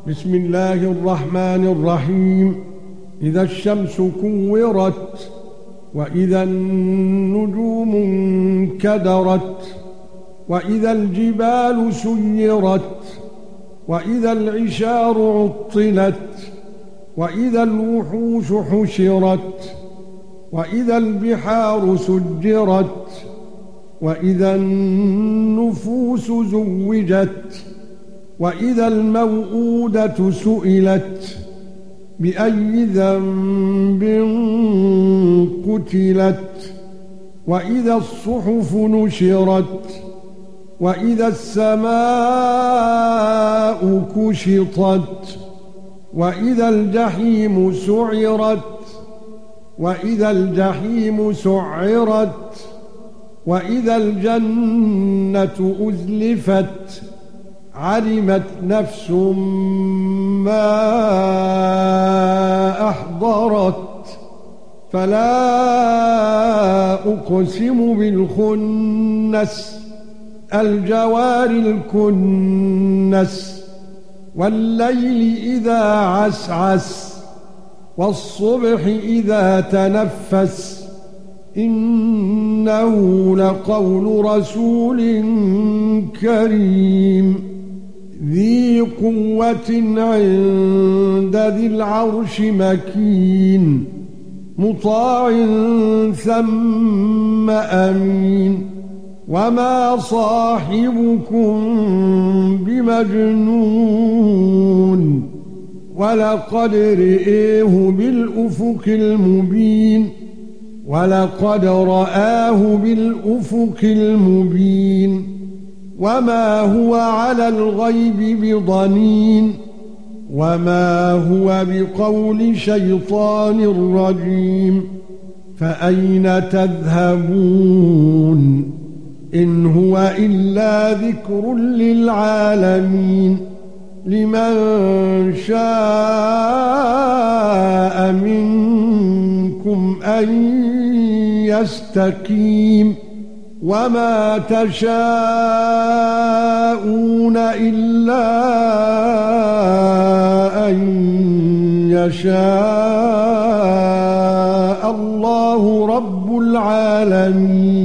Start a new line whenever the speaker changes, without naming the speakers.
بسم الله الرحمن الرحيم. إذا الشمس كورت وإذا النجوم انكدرت وإذا الجبال سيرت وإذا العشار عطلت وإذا الوحوش حشرت وإذا البحار سجرت وإذا النفوس زوجت وإذا الموءودة سئلت بأي ذنب قتلت وإذا الصحف نشرت وإذا السماء كشطت وإذا الجحيم سعرت وإذا الجحيم سعرت وإذا الجنة أزلفت علمت نفس ما أحضرت فلا أقسم بالخنس الجوار الكنس والليل إذا عسعس والصبح إذا تنفس إنه لقول رسول كريم ذي قوة عند ذي العرش مكين مطاع ثم أمين وما صاحبكم بمجنون ولقد رئيه بالأفق المبين ولقد رآه بالأفق المبين وما هو على الغيب بضنين وما هو بقول شيطان رجيم فأين تذهبون إن هو إلا ذكر للعالمين لمن شاء منكم أن يستقيم وما تشاءون إلا أن يشاء الله رب العالمين.